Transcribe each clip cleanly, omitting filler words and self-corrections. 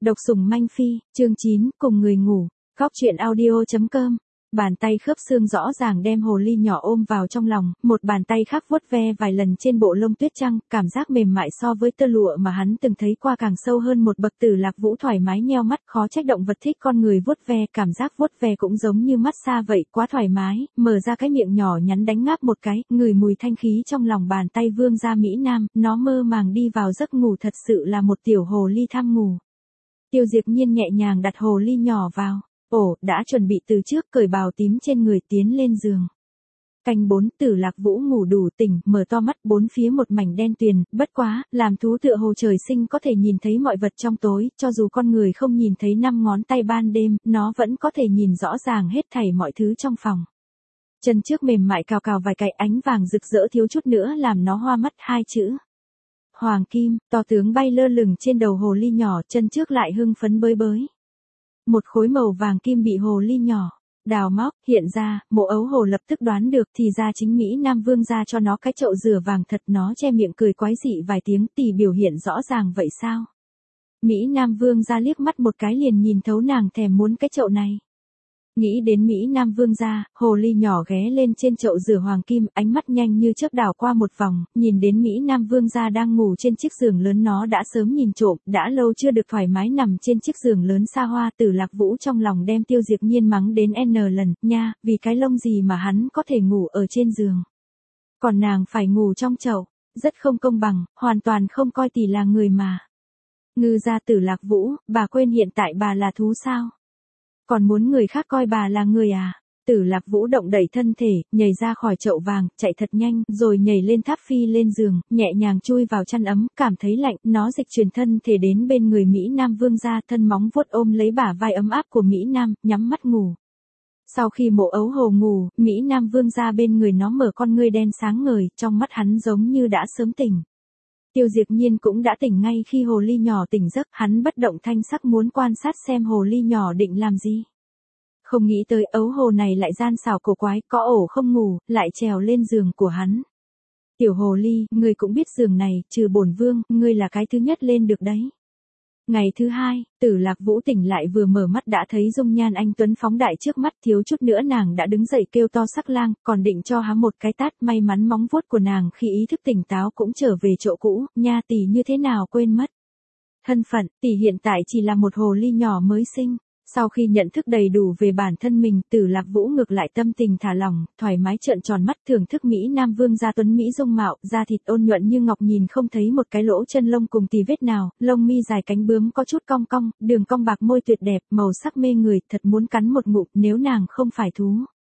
Độc sủng manh phi, chương 9, cùng người ngủ. Góc truyện audio.com. Bàn tay khớp xương rõ ràng đem hồ ly nhỏ ôm vào trong lòng, một bàn tay khác vuốt ve vài lần trên bộ lông tuyết trắng, cảm giác mềm mại so với tơ lụa mà hắn từng thấy qua càng sâu hơn một bậc. Tử Lạc Vũ thoải mái nheo mắt, khó trách động vật thích con người vuốt ve, cảm giác vuốt ve cũng giống như massage vậy, quá thoải mái, mở ra cái miệng nhỏ nhắn đánh ngáp một cái, ngửi mùi thanh khí trong lòng bàn tay vương gia Mỹ Nam, nó mơ màng đi vào giấc ngủ, thật sự là một tiểu hồ ly tham ngủ. Tiêu Diệp Nhiên nhẹ nhàng đặt hồ ly nhỏ vào ổ, đã chuẩn bị từ trước, cởi bào tím trên người tiến lên giường. Canh 4, Tử Lạc Vũ ngủ đủ tỉnh, mở to mắt, bốn phía một mảnh đen tuyền, bất quá, làm thú tựa hồ trời sinh có thể nhìn thấy mọi vật trong tối, cho dù con người không nhìn thấy 5 ngón tay ban đêm, nó vẫn có thể nhìn rõ ràng hết thảy mọi thứ trong phòng. Chân trước mềm mại cào cào vài cái, ánh vàng rực rỡ thiếu chút nữa làm nó hoa mắt, hai chữ Hoàng Kim, to tướng bay lơ lửng trên đầu hồ ly nhỏ, chân trước lại hưng phấn bới bới. Một khối màu vàng kim bị hồ ly nhỏ đào móc hiện ra, Mộ Ấu Hồ lập tức đoán được, thì ra chính Mỹ Nam Vương gia cho nó cái chậu rửa vàng thật. Nó che miệng cười quái dị vài tiếng, tỷ biểu hiện rõ ràng vậy sao? Mỹ Nam Vương gia liếc mắt một cái liền nhìn thấu nàng thèm muốn cái chậu này. Nghĩ đến Mỹ Nam Vương gia, hồ ly nhỏ ghé lên trên chậu rửa hoàng kim, ánh mắt nhanh như chớp đảo qua một vòng, nhìn đến Mỹ Nam Vương gia đang ngủ trên chiếc giường lớn, nó đã sớm nhìn trộm, đã lâu chưa được thoải mái nằm trên chiếc giường lớn xa hoa. Tử Lạc Vũ trong lòng đem Tiêu Diệp Nhiên mắng đến n lần, nha, vì cái lông gì mà hắn có thể ngủ ở trên giường, còn nàng phải ngủ trong chậu, rất không công bằng, hoàn toàn không coi tỷ là người mà. Ngư gia Tử Lạc Vũ, bà quên hiện tại bà là thú sao? Còn muốn người khác coi bà là người à? Tử Lạc Vũ động đẩy thân thể, nhảy ra khỏi chậu vàng, chạy thật nhanh, rồi nhảy lên tháp phi lên giường, nhẹ nhàng chui vào chăn ấm, cảm thấy lạnh, nó dịch chuyển thân thể đến bên người Mỹ Nam Vương gia, thân móng vuốt ôm lấy bả vai ấm áp của Mỹ Nam, nhắm mắt ngủ. Sau khi Mộ Ấu Hồ ngủ, Mỹ Nam Vương gia bên người nó mở con ngươi đen sáng ngời, trong mắt hắn giống như đã sớm tỉnh. Tiêu Diệp Nhiên cũng đã tỉnh ngay khi hồ ly nhỏ tỉnh giấc, hắn bất động thanh sắc muốn quan sát xem hồ ly nhỏ định làm gì. Không nghĩ tới Ấu Hồ này lại gian xảo cổ quái, có ổ không ngủ, lại trèo lên giường của hắn. Tiểu hồ ly, ngươi cũng biết giường này, trừ bổn vương, ngươi là cái thứ nhất lên được đấy. Ngày thứ hai, Tử Lạc Vũ tỉnh lại, vừa mở mắt đã thấy dung nhan anh tuấn phóng đại trước mắt, thiếu chút nữa nàng đã đứng dậy kêu to sắc lang, còn định cho hắn một cái tát, may mắn móng vuốt của nàng khi ý thức tỉnh táo cũng trở về chỗ cũ, nha tỷ như thế nào quên mất. Thân phận, tỷ hiện tại chỉ là một hồ ly nhỏ mới sinh. Sau khi nhận thức đầy đủ về bản thân mình, Tử Lạc Vũ ngược lại tâm tình thả lỏng, thoải mái trợn tròn mắt thưởng thức Mỹ Nam Vương gia tuấn mỹ dung mạo, da thịt ôn nhuận như ngọc, nhìn không thấy một cái lỗ chân lông cùng tì vết nào, lông mi dài cánh bướm có chút cong cong, đường cong bạc môi tuyệt đẹp, màu sắc mê người, thật muốn cắn một ngụm nếu nàng không phải thú.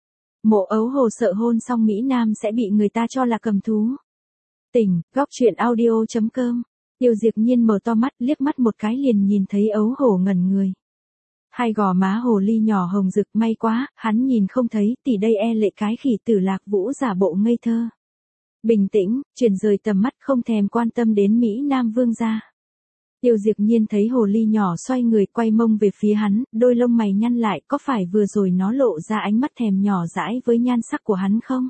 Mộ Ấu Hồ sợ hôn xong Mỹ Nam sẽ bị người ta cho là cầm thú. Tỉnh, góc truyện audio.com. Tiêu Diệp Nhiên mở to mắt, liếc mắt một cái liền nhìn thấy Ấu Hồ ngẩn người. Hai gò má hồ ly nhỏ hồng rực, may quá, hắn nhìn không thấy, tỷ đây e lệ cái khỉ. Tử Lạc Vũ giả bộ ngây thơ. Bình tĩnh, chuyển rời tầm mắt, không thèm quan tâm đến Mỹ Nam Vương gia. Tiêu Diệp Nhiên thấy hồ ly nhỏ xoay người quay mông về phía hắn, đôi lông mày nhăn lại, có phải vừa rồi nó lộ ra ánh mắt thèm nhỏ dãi với nhan sắc của hắn không?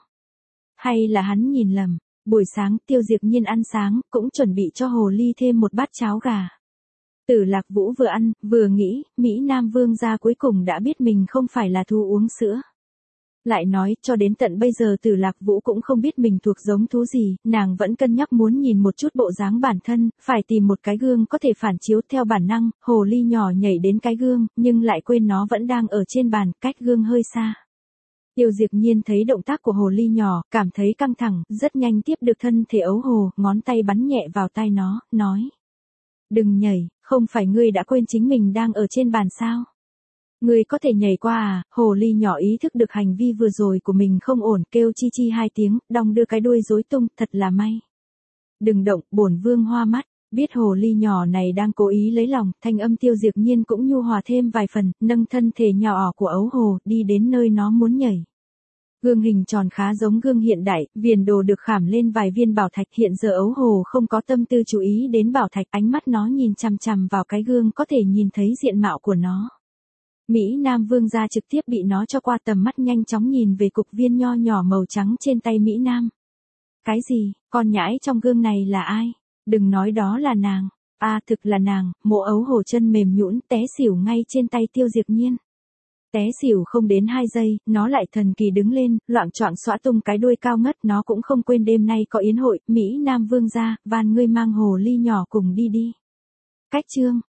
Hay là hắn nhìn lầm? Buổi sáng, Tiêu Diệp Nhiên ăn sáng, cũng chuẩn bị cho hồ ly thêm một bát cháo gà. Tử Lạc Vũ vừa ăn, vừa nghĩ, Mỹ Nam Vương gia cuối cùng đã biết mình không phải là thú uống sữa. Lại nói, cho đến tận bây giờ Tử Lạc Vũ cũng không biết mình thuộc giống thú gì, nàng vẫn cân nhắc muốn nhìn một chút bộ dáng bản thân, phải tìm một cái gương có thể phản chiếu. Theo bản năng, hồ ly nhỏ nhảy đến cái gương, nhưng lại quên nó vẫn đang ở trên bàn, cách gương hơi xa. Tiêu Diệp Nhiên thấy động tác của hồ ly nhỏ, cảm thấy căng thẳng, rất nhanh tiếp được thân thể Ấu Hồ, ngón tay bắn nhẹ vào tai nó, nói. Đừng nhảy, không phải ngươi đã quên chính mình đang ở trên bàn sao? Ngươi có thể nhảy qua à? Hồ ly nhỏ ý thức được hành vi vừa rồi của mình không ổn, kêu chi chi hai tiếng, đong đưa cái đuôi rối tung, thật là may. Đừng động, bổn vương hoa mắt. Biết hồ ly nhỏ này đang cố ý lấy lòng, thanh âm Tiêu Diệp Nhiên cũng nhu hòa thêm vài phần, nâng thân thể nhỏ của Ấu Hồ, đi đến nơi nó muốn nhảy. Gương hình tròn khá giống gương hiện đại, viền đồ được khảm lên vài viên bảo thạch. Hiện giờ Ấu Hồ không có tâm tư chú ý đến bảo thạch, ánh mắt nó nhìn chằm chằm vào cái gương, có thể nhìn thấy diện mạo của nó. Mỹ Nam Vương gia trực tiếp bị nó cho qua tầm mắt, nhanh chóng nhìn về cục viên nho nhỏ màu trắng trên tay Mỹ Nam. Cái gì, con nhãi trong gương này là ai? Đừng nói đó là nàng. Thực là nàng, Mộ Ấu Hồ chân mềm nhũn té xỉu ngay trên tay Tiêu Diệp Nhiên. Té xỉu không đến 2 giây, nó lại thần kỳ đứng lên, loạng choạng xõa tung cái đuôi cao ngất, nó cũng không quên đêm nay có yến hội, Mỹ Nam vương gia, van ngươi mang hồ ly nhỏ cùng đi đi. Cách chương